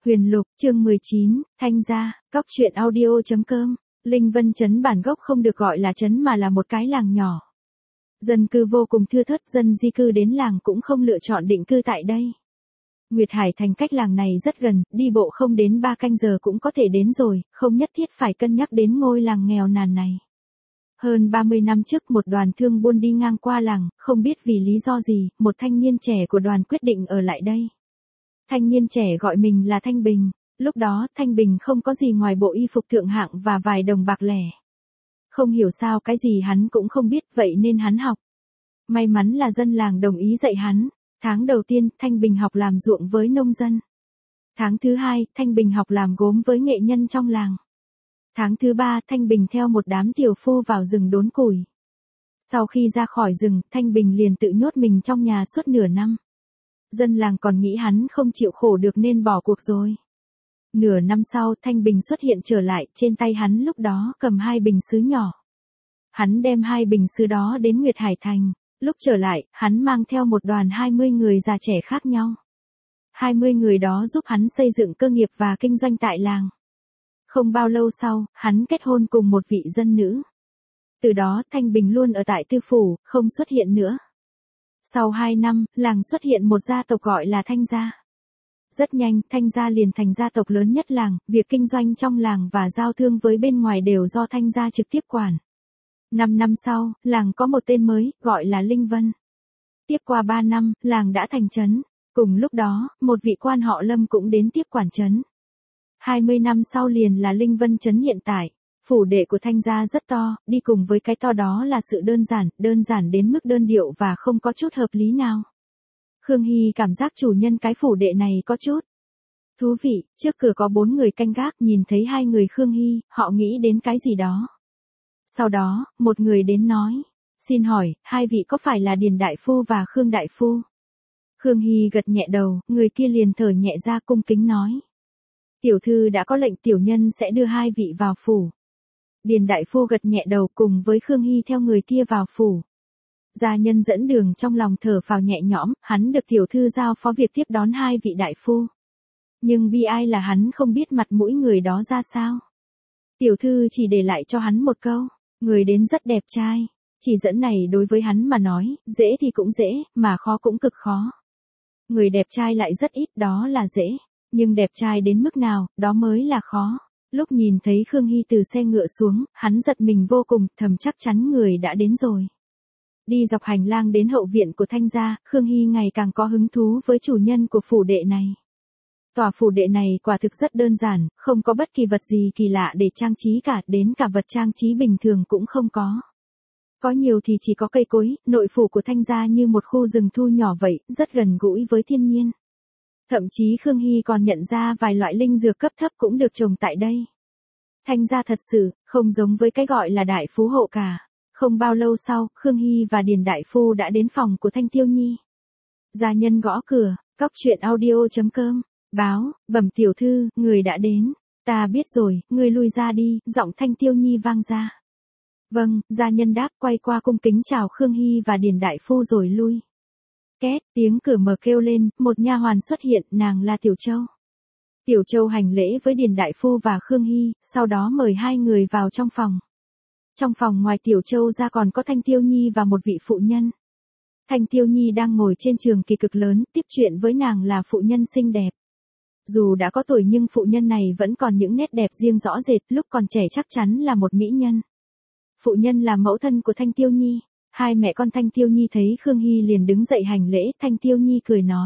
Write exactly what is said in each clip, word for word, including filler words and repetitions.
Huyền Lục, chương mười chín, Thanh Gia, Cóc truyện audio chấm com. Linh Vân trấn bản gốc không được gọi là trấn mà là một cái làng nhỏ. Dân cư vô cùng thưa thớt, dân di cư đến làng cũng không lựa chọn định cư tại đây. Nguyệt Hải thành cách làng này rất gần, đi bộ không đến ba canh giờ cũng có thể đến rồi, không nhất thiết phải cân nhắc đến ngôi làng nghèo nàn này. Hơn ba mươi năm trước một đoàn thương buôn đi ngang qua làng, không biết vì lý do gì, một thanh niên trẻ của đoàn quyết định ở lại đây. Thanh niên trẻ gọi mình là Thanh Bình, lúc đó Thanh Bình không có gì ngoài bộ y phục thượng hạng và vài đồng bạc lẻ. Không hiểu sao cái gì hắn cũng không biết, vậy nên hắn học. May mắn là dân làng đồng ý dạy hắn. Tháng đầu tiên, Thanh Bình học làm ruộng với nông dân. Tháng thứ hai, Thanh Bình học làm gốm với nghệ nhân trong làng. Tháng thứ ba, Thanh Bình theo một đám tiểu phu vào rừng đốn củi. Sau khi ra khỏi rừng, Thanh Bình liền tự nhốt mình trong nhà suốt nửa năm. Dân làng còn nghĩ hắn không chịu khổ được nên bỏ cuộc rồi. Nửa năm sau, Thanh Bình xuất hiện trở lại, trên tay hắn lúc đó cầm hai bình sứ nhỏ. Hắn đem hai bình sứ đó đến Nguyệt Hải thành. Lúc trở lại, hắn mang theo một đoàn hai mươi người già trẻ khác nhau. hai mươi người đó giúp hắn xây dựng cơ nghiệp và kinh doanh tại làng. Không bao lâu sau, hắn kết hôn cùng một vị dân nữ. Từ đó, Thanh Bình luôn ở tại tư phủ, không xuất hiện nữa. Sau hai năm, làng xuất hiện một gia tộc gọi là Thanh Gia. Rất nhanh, Thanh Gia liền thành gia tộc lớn nhất làng, việc kinh doanh trong làng và giao thương với bên ngoài đều do Thanh Gia trực tiếp quản. Năm năm sau, làng có một tên mới, gọi là Linh Vân. Tiếp qua ba năm, làng đã thành trấn. Cùng lúc đó, một vị quan họ Lâm cũng đến tiếp quản trấn. hai mươi năm sau liền là Linh Vân trấn hiện tại. Phủ đệ của Thanh Gia rất to, đi cùng với cái to đó là sự đơn giản, đơn giản đến mức đơn điệu và không có chút hợp lý nào. Khương Hy cảm giác chủ nhân cái phủ đệ này có chút thú vị, trước cửa có bốn người canh gác, nhìn thấy hai người Khương Hy, họ nghĩ đến cái gì đó. Sau đó, một người đến nói, xin hỏi, hai vị có phải là Điền Đại Phu và Khương Đại Phu? Khương Hy gật nhẹ đầu, người kia liền thở nhẹ ra cung kính nói. Tiểu thư đã có lệnh tiểu nhân sẽ đưa hai vị vào phủ. Điền Đại Phu gật nhẹ đầu cùng với Khương Hy theo người kia vào phủ. Gia nhân dẫn đường trong lòng thở phào nhẹ nhõm, hắn được tiểu thư giao phó việc tiếp đón hai vị đại phu. Nhưng bi ai là hắn không biết mặt mũi người đó ra sao. Tiểu thư chỉ để lại cho hắn một câu, người đến rất đẹp trai. Chỉ dẫn này đối với hắn mà nói, dễ thì cũng dễ, mà khó cũng cực khó. Người đẹp trai lại rất ít, đó là dễ. Nhưng đẹp trai đến mức nào, đó mới là khó. Lúc nhìn thấy Khương Hy từ xe ngựa xuống, hắn giật mình vô cùng, thầm chắc chắn người đã đến rồi. Đi dọc hành lang đến hậu viện của Thanh Gia, Khương Hy ngày càng có hứng thú với chủ nhân của phủ đệ này. Tòa phủ đệ này quả thực rất đơn giản, không có bất kỳ vật gì kỳ lạ để trang trí cả, đến cả vật trang trí bình thường cũng không có. Có nhiều thì chỉ có cây cối, nội phủ của Thanh Gia như một khu rừng thu nhỏ vậy, rất gần gũi với thiên nhiên. Thậm chí Khương Hy còn nhận ra vài loại linh dược cấp thấp cũng được trồng tại đây. Thanh Gia thật sự, không giống với cái gọi là đại phú hộ cả. Không bao lâu sau, Khương Hy và Điền Đại Phu đã đến phòng của Thanh Tiêu Nhi. Gia nhân gõ cửa, Cóc truyện audio chấm com, báo, bẩm tiểu thư, người đã đến. Ta biết rồi, người lui ra đi, giọng Thanh Tiêu Nhi vang ra. Vâng, gia nhân đáp, quay qua cung kính chào Khương Hy và Điền Đại Phu rồi lui. Két, tiếng cửa mở kêu lên, một nha hoàn xuất hiện, nàng là Tiểu Châu. Tiểu Châu hành lễ với Điền Đại Phu và Khương Hy, sau đó mời hai người vào trong phòng. Trong phòng ngoài Tiểu Châu ra còn có Thanh Tiêu Nhi và một vị phụ nhân. Thanh Tiêu Nhi đang ngồi trên trường kỳ cực lớn, tiếp chuyện với nàng là phụ nhân xinh đẹp. Dù đã có tuổi nhưng phụ nhân này vẫn còn những nét đẹp riêng rõ rệt, lúc còn trẻ chắc chắn là một mỹ nhân. Phụ nhân là mẫu thân của Thanh Tiêu Nhi. Hai mẹ con Thanh Tiêu Nhi thấy Khương Hy liền đứng dậy hành lễ, Thanh Tiêu Nhi cười nói.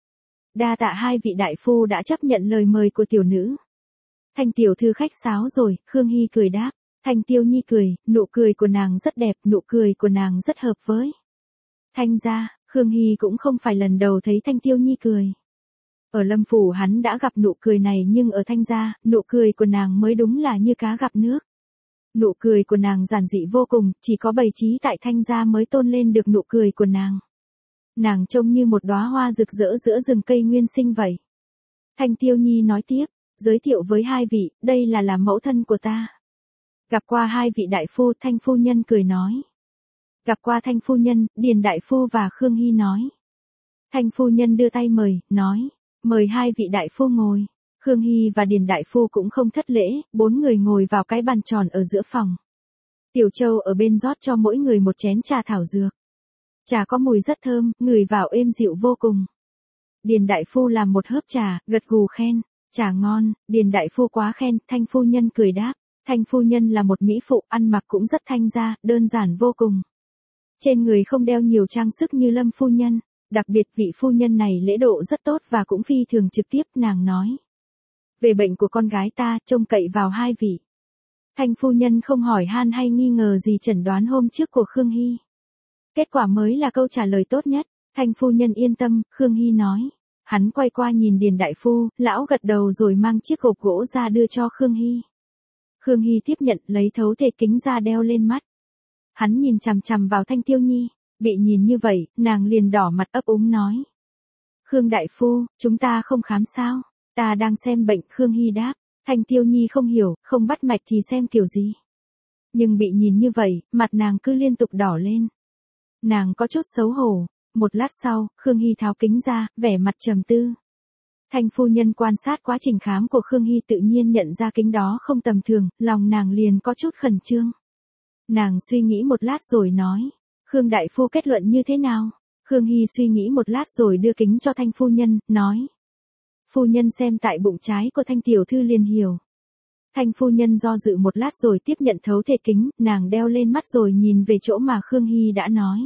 Đa tạ hai vị đại phu đã chấp nhận lời mời của tiểu nữ. Thanh tiểu thư khách sáo rồi, Khương Hy cười đáp. Thanh Tiêu Nhi cười, nụ cười của nàng rất đẹp, nụ cười của nàng rất hợp với Thanh Gia. Khương Hy cũng không phải lần đầu thấy Thanh Tiêu Nhi cười. Ở Lâm phủ hắn đã gặp nụ cười này nhưng ở Thanh Gia, nụ cười của nàng mới đúng là như cá gặp nước. Nụ cười của nàng giản dị vô cùng, chỉ có bày trí tại Thanh Gia mới tôn lên được nụ cười của nàng. Nàng trông như một đóa hoa rực rỡ giữa rừng cây nguyên sinh vậy. Thanh Tiêu Nhi nói tiếp, giới thiệu với hai vị, đây là là mẫu thân của ta. Gặp qua hai vị đại phu, Thanh phu nhân cười nói. Gặp qua Thanh phu nhân, Điền Đại Phu và Khương Hy nói. Thanh phu nhân đưa tay mời, nói, mời hai vị đại phu ngồi. Khương Hy và Điền Đại Phu cũng không thất lễ, bốn người ngồi vào cái bàn tròn ở giữa phòng. Tiểu Châu ở bên rót cho mỗi người một chén trà thảo dược. Trà có mùi rất thơm, ngửi vào êm dịu vô cùng. Điền Đại Phu làm một hớp trà, gật gù khen, trà ngon. Điền Đại Phu quá khen, Thanh phu nhân cười đáp. Thanh phu nhân là một mỹ phụ, ăn mặc cũng rất thanh gia, đơn giản vô cùng. Trên người không đeo nhiều trang sức như Lâm phu nhân, đặc biệt vị phu nhân này lễ độ rất tốt và cũng phi thường trực tiếp, nàng nói. Về bệnh của con gái ta, trông cậy vào hai vị. Thanh phu nhân không hỏi han hay nghi ngờ gì chẩn đoán hôm trước của Khương Hy. Kết quả mới là câu trả lời tốt nhất. Thanh phu nhân yên tâm, Khương Hy nói. Hắn quay qua nhìn Điền Đại Phu, lão gật đầu rồi mang chiếc hộp gỗ ra đưa cho Khương Hy. Khương Hy tiếp nhận, lấy thấu thể kính ra đeo lên mắt. Hắn nhìn chằm chằm vào Thanh Tiêu Nhi, bị nhìn như vậy, nàng liền đỏ mặt ấp úng nói. Khương Đại Phu, chúng ta không khám sao? Ta đang xem bệnh, Khương Hy đáp. Thanh Tiêu Nhi không hiểu, không bắt mạch thì xem kiểu gì. Nhưng bị nhìn như vậy, mặt nàng cứ liên tục đỏ lên. Nàng có chút xấu hổ. Một lát sau, Khương Hy tháo kính ra, vẻ mặt trầm tư. Thanh phu nhân quan sát quá trình khám của Khương Hy tự nhiên nhận ra kính đó không tầm thường, lòng nàng liền có chút khẩn trương. Nàng suy nghĩ một lát rồi nói. Khương Đại Phu kết luận như thế nào? Khương Hy suy nghĩ một lát rồi đưa kính cho Thanh phu nhân, nói. Phu nhân xem tại bụng trái của Thanh tiểu thư liền hiểu. Thanh phu nhân do dự một lát rồi tiếp nhận thấu thể kính, nàng đeo lên mắt rồi nhìn về chỗ mà Khương Hy đã nói.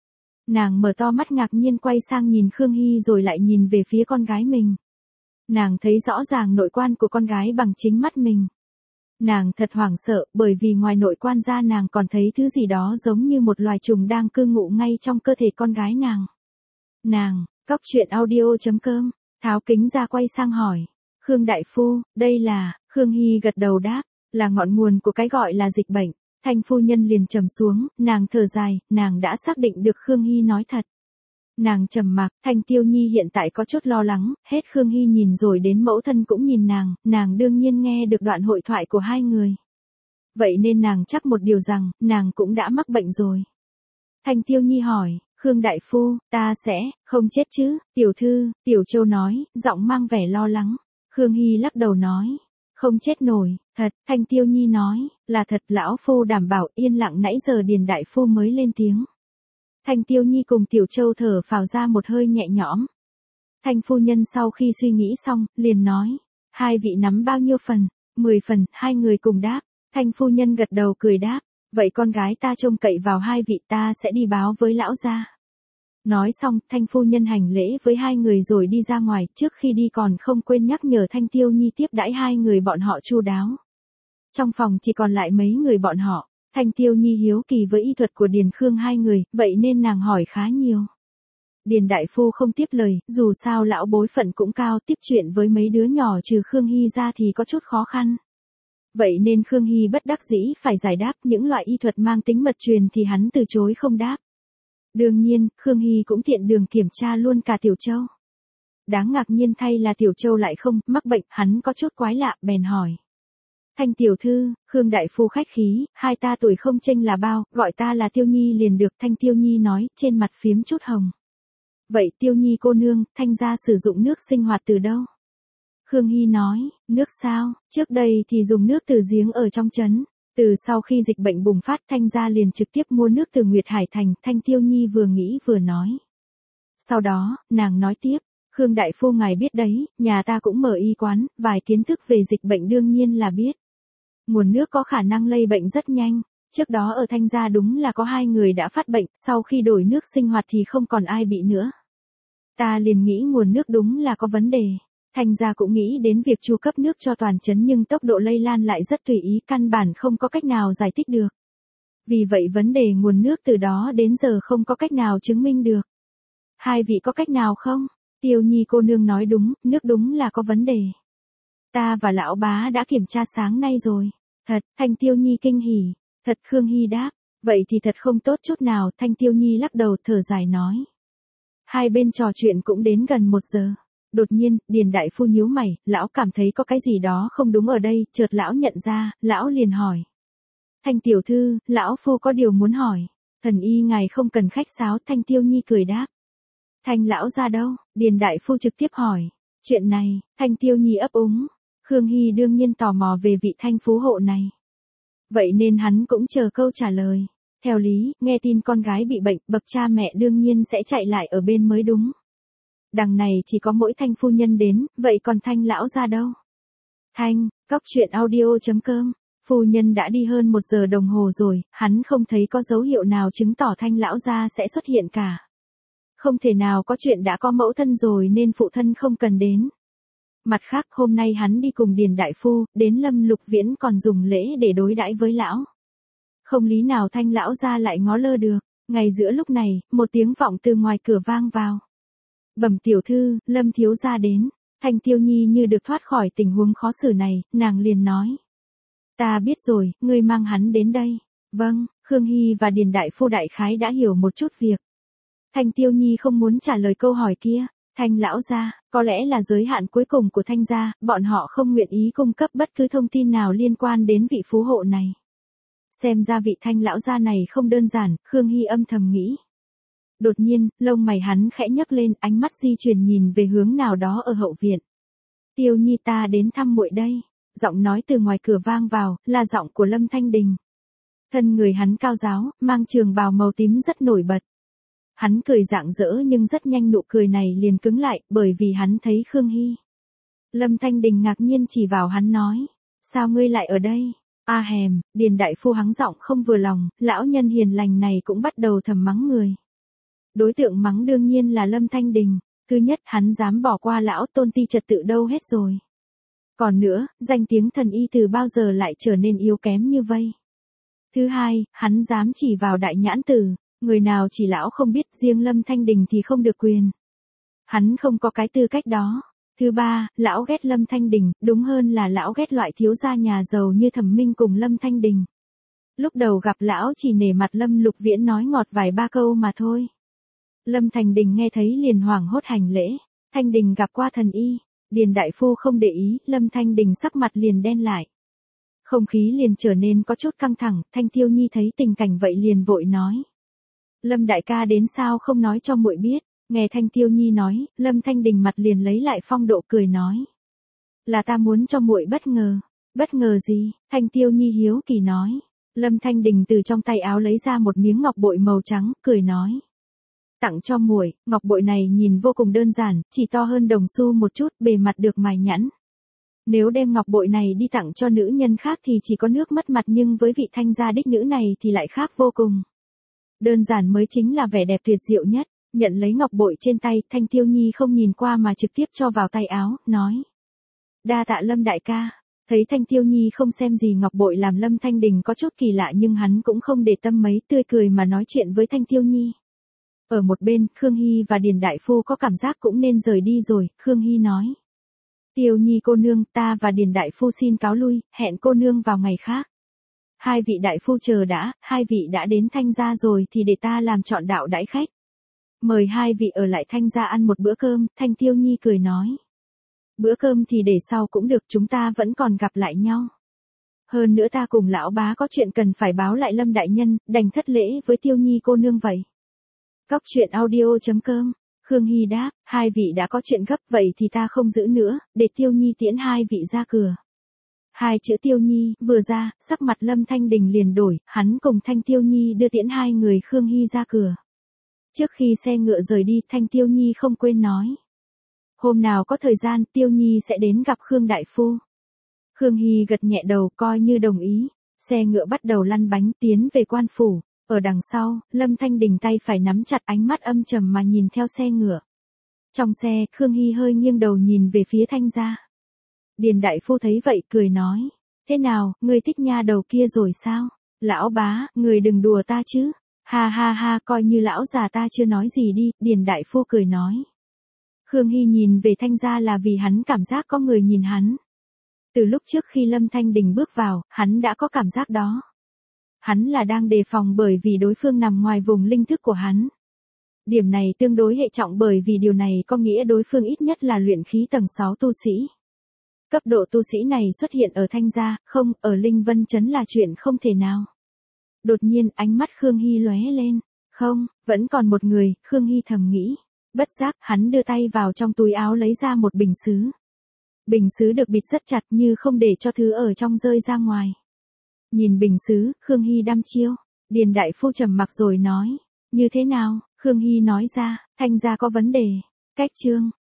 Nàng mở to mắt ngạc nhiên quay sang nhìn Khương Hy rồi lại nhìn về phía con gái mình. Nàng thấy rõ ràng nội quan của con gái bằng chính mắt mình. Nàng thật hoảng sợ bởi vì ngoài nội quan ra nàng còn thấy thứ gì đó giống như một loài trùng đang cư ngụ ngay trong cơ thể con gái nàng. Nàng, Cóc Truyện Audio chấm com, tháo kính ra quay sang hỏi. Khương Đại Phu, đây là, Khương Hy gật đầu đáp, là ngọn nguồn của cái gọi là dịch bệnh. Thanh phu nhân liền trầm xuống, nàng thở dài, nàng đã xác định được Khương Hy nói thật. Nàng trầm mặc, Thanh Tiêu Nhi hiện tại có chút lo lắng, hết Khương Hy nhìn rồi đến mẫu thân cũng nhìn nàng, nàng đương nhiên nghe được đoạn hội thoại của hai người. Vậy nên nàng chắc một điều rằng, nàng cũng đã mắc bệnh rồi. Thanh Tiêu Nhi hỏi, Khương Đại Phu, ta sẽ, không chết chứ, tiểu thư, Tiểu Châu nói, giọng mang vẻ lo lắng. Khương Hy lắc đầu nói. Không chết nổi, thật, Thanh Tiêu Nhi nói, là thật, lão phu đảm bảo. Yên lặng nãy giờ Điền Đại Phu mới lên tiếng. Thanh Tiêu Nhi cùng Tiểu Châu thở phào ra một hơi nhẹ nhõm. Thanh phu nhân sau khi suy nghĩ xong, liền nói, hai vị nắm bao nhiêu phần? Mười phần, hai người cùng đáp. Thanh phu nhân gật đầu cười đáp, vậy con gái ta trông cậy vào hai vị, ta sẽ đi báo với lão gia. Nói xong, Thanh phu nhân hành lễ với hai người rồi đi ra ngoài, trước khi đi còn không quên nhắc nhở Thanh Tiêu Nhi tiếp đãi hai người bọn họ chu đáo. Trong phòng chỉ còn lại mấy người bọn họ, Thanh Tiêu Nhi hiếu kỳ với y thuật của Điền Khương hai người, vậy nên nàng hỏi khá nhiều. Điền Đại Phu không tiếp lời, dù sao lão bối phận cũng cao, tiếp chuyện với mấy đứa nhỏ trừ Khương Hy ra thì có chút khó khăn. Vậy nên Khương Hy bất đắc dĩ phải giải đáp, những loại y thuật mang tính mật truyền thì hắn từ chối không đáp. Đương nhiên, Khương Hy cũng tiện đường kiểm tra luôn cả Tiểu Châu. Đáng ngạc nhiên thay là Tiểu Châu lại không mắc bệnh, hắn có chút quái lạ, bèn hỏi. Thanh tiểu thư, Khương Đại Phu khách khí, hai ta tuổi không chênh là bao, gọi ta là Tiêu Nhi liền được. Thanh Tiêu Nhi nói, trên mặt phiếm chút hồng. Vậy Tiêu Nhi cô nương, Thanh gia sử dụng nước sinh hoạt từ đâu? Khương Hy nói, nước sao, trước đây thì dùng nước từ giếng ở trong trấn. Từ sau khi dịch bệnh bùng phát, Thanh gia liền trực tiếp mua nước từ Nguyệt Hải Thành. Thanh Tiêu Nhi vừa nghĩ vừa nói. Sau đó, nàng nói tiếp, Khương Đại Phu ngài biết đấy, nhà ta cũng mở y quán, vài kiến thức về dịch bệnh đương nhiên là biết. Nguồn nước có khả năng lây bệnh rất nhanh. Trước đó ở Thanh gia đúng là có hai người đã phát bệnh, sau khi đổi nước sinh hoạt thì không còn ai bị nữa. Ta liền nghĩ nguồn nước đúng là có vấn đề. Thanh gia cũng nghĩ đến việc chu cấp nước cho toàn trấn nhưng tốc độ lây lan lại rất tùy ý, căn bản không có cách nào giải thích được. Vì vậy vấn đề nguồn nước từ đó đến giờ không có cách nào chứng minh được. Hai vị có cách nào không? Tiêu Nhi cô nương nói đúng, nước đúng là có vấn đề. Ta và lão bá đã kiểm tra sáng nay rồi. Thật, Thanh Tiêu Nhi kinh hỉ. Thật, Khương Hy đáp. Vậy thì thật không tốt chút nào. Thanh Tiêu Nhi lắc đầu thở dài nói. Hai bên trò chuyện cũng đến gần một giờ. Đột nhiên, Điền Đại Phu nhíu mày, lão cảm thấy có cái gì đó không đúng ở đây, chợt lão nhận ra, lão liền hỏi. Thanh tiểu thư, lão phu có điều muốn hỏi. Thần y ngài không cần khách sáo. Thanh Tiêu Nhi cười đáp. Thanh lão ra đâu? Điền Đại Phu trực tiếp hỏi. Chuyện này, Thanh Tiêu Nhi ấp úng. Khương Hy đương nhiên tò mò về vị Thanh phú hộ này. Vậy nên hắn cũng chờ câu trả lời. Theo lý, nghe tin con gái bị bệnh, bậc cha mẹ đương nhiên sẽ chạy lại ở bên mới đúng. Đằng này chỉ có mỗi Thanh phu nhân đến, vậy còn Thanh lão gia đâu? Thanh, cóc truyện audio chấm com. Phu nhân đã đi hơn một giờ đồng hồ rồi, hắn không thấy có dấu hiệu nào chứng tỏ Thanh lão gia sẽ xuất hiện cả. Không thể nào có chuyện đã có mẫu thân rồi nên phụ thân không cần đến. Mặt khác hôm nay hắn đi cùng Điền đại phu, đến Lâm Lục Viễn còn dùng lễ để đối đãi với lão. Không lý nào Thanh lão gia lại ngó lơ được. Ngay giữa lúc này, một tiếng vọng từ ngoài cửa vang vào. Bẩm tiểu thư, Lâm thiếu gia đến. Thanh Tiêu Nhi như được thoát khỏi tình huống khó xử này, nàng liền nói. Ta biết rồi, ngươi mang hắn đến đây. Vâng, Khương Hy và Điền đại phu đại khái đã hiểu một chút việc. Thanh Tiêu Nhi không muốn trả lời câu hỏi kia. Thanh lão gia, có lẽ là giới hạn cuối cùng của Thanh gia, bọn họ không nguyện ý cung cấp bất cứ thông tin nào liên quan đến vị phú hộ này. Xem ra vị Thanh lão gia này không đơn giản, Khương Hy âm thầm nghĩ. Đột nhiên, lông mày hắn khẽ nhấc lên, ánh mắt di chuyển nhìn về hướng nào đó ở hậu viện. Tiêu Nhi ta đến thăm muội đây. Giọng nói từ ngoài cửa vang vào, là giọng của Lâm Thanh Đình. Thân người hắn cao ráo, mang trường bào màu tím rất nổi bật. Hắn cười rạng rỡ nhưng rất nhanh nụ cười này liền cứng lại, bởi vì hắn thấy Khương Hy. Lâm Thanh Đình ngạc nhiên chỉ vào hắn nói. Sao ngươi lại ở đây? A à hèm, Điền đại phu hắng giọng không vừa lòng, lão nhân hiền lành này cũng bắt đầu thầm mắng người. Đối tượng mắng đương nhiên là Lâm Thanh Đình. Thứ nhất, hắn dám bỏ qua lão tôn ti trật tự đâu hết rồi. Còn nữa, danh tiếng thần y từ bao giờ lại trở nên yếu kém như vây. Thứ hai, hắn dám chỉ vào đại nhãn tử, người nào chỉ lão không biết, riêng Lâm Thanh Đình thì không được quyền. Hắn không có cái tư cách đó. Thứ ba, lão ghét Lâm Thanh Đình, đúng hơn là lão ghét loại thiếu gia nhà giàu như Thẩm Minh cùng Lâm Thanh Đình. Lúc đầu gặp lão chỉ nể mặt Lâm Lục Viễn nói ngọt vài ba câu mà thôi. Lâm Thanh Đình nghe thấy liền hoảng hốt hành lễ. Thanh Đình gặp qua thần y. Điền đại phu không để ý, Lâm Thanh Đình sắc mặt liền đen lại. Không khí liền trở nên có chút căng thẳng, Thanh Tiêu Nhi thấy tình cảnh vậy liền vội nói. Lâm đại ca đến sao không nói cho muội biết. Nghe Thanh Tiêu Nhi nói, Lâm Thanh Đình mặt liền lấy lại phong độ cười nói. Là ta muốn cho muội bất ngờ. Bất ngờ gì? Thanh Tiêu Nhi hiếu kỳ nói. Lâm Thanh Đình từ trong tay áo lấy ra một miếng ngọc bội màu trắng, cười nói. Tặng cho muội, ngọc bội này nhìn vô cùng đơn giản, chỉ to hơn đồng xu một chút, bề mặt được mài nhẵn. Nếu đem ngọc bội này đi tặng cho nữ nhân khác thì chỉ có nước mất mặt, nhưng với vị Thanh gia đích nữ này thì lại khác vô cùng. Đơn giản mới chính là vẻ đẹp tuyệt diệu nhất. Nhận lấy ngọc bội trên tay, Thanh Tiêu Nhi không nhìn qua mà trực tiếp cho vào tay áo, nói. Đa tạ Lâm đại ca. Thấy Thanh Tiêu Nhi không xem gì ngọc bội làm Lâm Thanh Đình có chút kỳ lạ, nhưng hắn cũng không để tâm mấy, tươi cười mà nói chuyện với Thanh Tiêu Nhi. Ở một bên, Khương Hy và Điền đại phu có cảm giác cũng nên rời đi rồi, Khương Hy nói. Tiêu Nhi cô nương, ta và Điền đại phu xin cáo lui, hẹn cô nương vào ngày khác. Hai vị đại phu chờ đã, hai vị đã đến Thanh gia rồi thì để ta làm trọn đạo đãi khách. Mời hai vị ở lại Thanh gia ăn một bữa cơm, Thanh Tiêu Nhi cười nói. Bữa cơm thì để sau cũng được, chúng ta vẫn còn gặp lại nhau. Hơn nữa ta cùng lão bá có chuyện cần phải báo lại Lâm đại nhân, đành thất lễ với Tiêu Nhi cô nương vậy. Cóc truyện audio chấm com. Khương Hy đáp, hai vị đã có chuyện gấp vậy thì ta không giữ nữa, để Tiêu Nhi tiễn hai vị ra cửa. Hai chữ Tiêu Nhi vừa ra, sắc mặt Lâm Thanh Đình liền đổi, hắn cùng Thanh Tiêu Nhi đưa tiễn hai người Khương Hy ra cửa. Trước khi xe ngựa rời đi, Thanh Tiêu Nhi không quên nói. Hôm nào có thời gian, Tiêu Nhi sẽ đến gặp Khương đại phu. Khương Hy gật nhẹ đầu coi như đồng ý. Xe ngựa bắt đầu lăn bánh tiến về quan phủ. Ở đằng sau, Lâm Thanh Đình tay phải nắm chặt, ánh mắt âm trầm mà nhìn theo xe ngựa. Trong xe, Khương Hy hơi nghiêng đầu nhìn về phía Thanh gia. Điền đại phu thấy vậy cười nói. Thế nào, ngươi thích nha đầu kia rồi sao? Lão bá, người đừng đùa ta chứ. Ha ha ha, coi như lão già ta chưa nói gì đi, Điền đại phu cười nói. Khương Hy nhìn về Thanh gia là vì hắn cảm giác có người nhìn hắn. Từ lúc trước khi Lâm Thanh Đình bước vào, hắn đã có cảm giác đó. Hắn là đang đề phòng bởi vì đối phương nằm ngoài vùng linh thức của hắn. Điểm này tương đối hệ trọng bởi vì điều này có nghĩa đối phương ít nhất là luyện khí tầng sáu tu sĩ. Cấp độ tu sĩ này xuất hiện ở Thanh gia, không, ở Linh Vân Trấn là chuyện không thể nào. Đột nhiên ánh mắt Khương Hy lóe lên. Không, vẫn còn một người, Khương Hy thầm nghĩ. Bất giác, hắn đưa tay vào trong túi áo lấy ra một bình sứ. Bình sứ được bịt rất chặt như không để cho thứ ở trong rơi ra ngoài. Nhìn bình sứ, Khương Hy đăm chiêu. Điền đại phu trầm mặc rồi nói. Như thế nào? Khương Hy nói ra, Thanh gia có vấn đề. Cách chương.